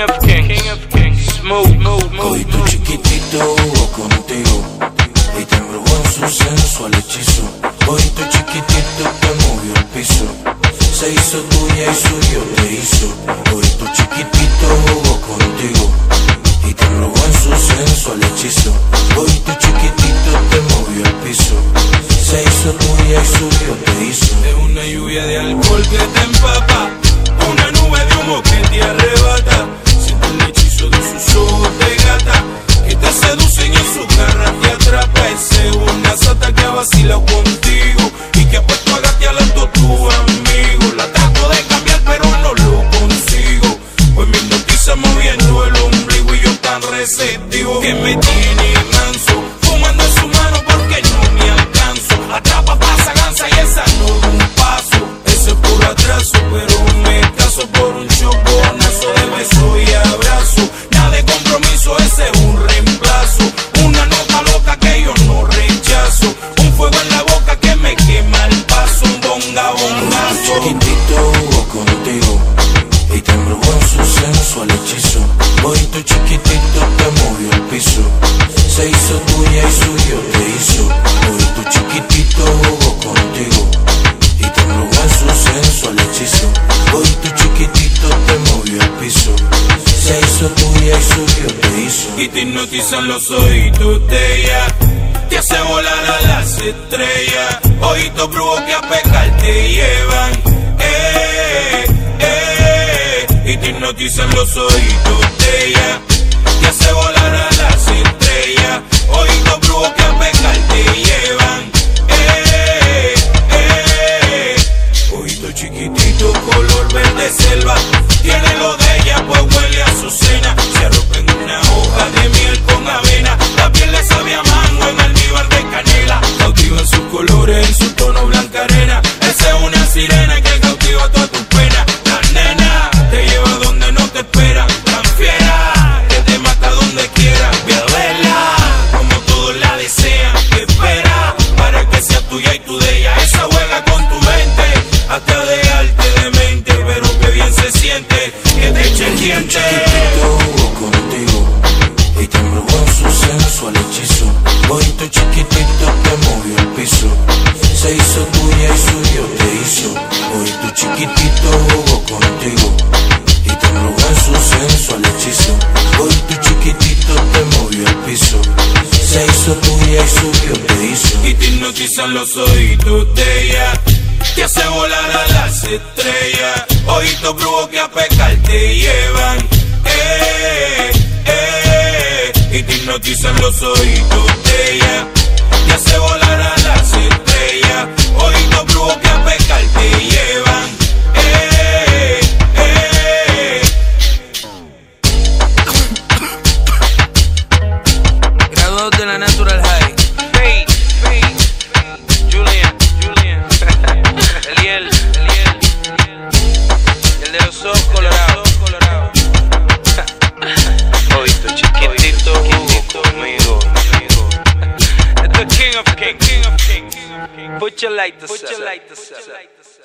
of kings, smooth. Codito chiquitito jugó contigo y te embrujó en su sensual hechizo. Codito chiquitito te movió el piso, se hizo tuya y suyo te hizo. Codito chiquitito jugó contigo y te embrujó en su sensual hechizo. Codito chiquitito te movió el piso, se hizo tuya y suyo te hizo. Es una lluvia de alcohol que te empapa, una nube de humo que te arrebata. Siente el hechizo de sus ojos de gata que te seducen y en su garra te atrapa. Es una sata que ha vacilado contigo y que ha puesto a gatear a todos tus amigos. La trato de cambiar pero no lo consigo, pues me hipnotiza moviendo el ombligo y yo tan receptivo que me tiene manso, fumando en su mano porque no me alcanzo. Atrapa, pasa, gansa y esa no da un paso. Ese es puro atraso, pero me caso por un choconazo de beso y abrazo. Nada de compromiso, ese es un reemplazo. Una nota loca que yo no rechazo, un fuego en la boca que me quema el paso. Un bonga, bongazo. Chiquitito jugó contigo y te embrujó en su sensual hechizo. Codito chiquitito te movió el piso, se hizo tuya y suyo te hizo. Codito chiquitito jugó contigo y te embrujó en su sensual hechizo. Codito chiquitito te movió el piso, se hizo tuya y suyo te hizo. Y te hipnotizan los ojitos de ella, te hace volar a las estrellas. Ojitos brujos que a pecar te llevan, y te hipnotizan los ojitos de ella, te hace volar a las estrellas. Ojitos brujos que a pecar te llevan, ojito chiquitito color verde selva, tiene lo de ella pues huele a azucena. Se arropa en una hoja de miel con avena, la piel le sabe a mango en almíbar de canela. Cautiva en sus colores, en su tono blanca arena. Esa es una sirena que cautiva toda tu pena. La nena te lleva donde no te espera, tan fiera que te mata donde quiera. Ve a verla como todos la desean, que espera para que sea tuya y tú de ella. Esa juega con tu mente hasta dejarte demente, pero que bien se siente que te eche el diente. Chiquitito jugó contigo y te embrujó en su sensual hechizo. Codito chiquitito te movió el piso, se hizo tuya y suyo te hizo. Codito chiquitito jugó contigo y te embrujó en su sensual hechizo. Codito chiquitito te movió el piso, se hizo tuya y suyo te hizo. Y te hipnotizan los ojitos de ella, te hace volar a las estrellas. Ojitos brujos que a pecar te llevan, y te hipnotizan los ojitos de ella, te hace volar a las estrellas. Ojitos brujos que a pecar te llevan, Graduados de la Natural High, Julian, Eliel, el de los ojos colorados. Ojito chiquitito jugó conmigo. Esto es King of Kings. Put your light to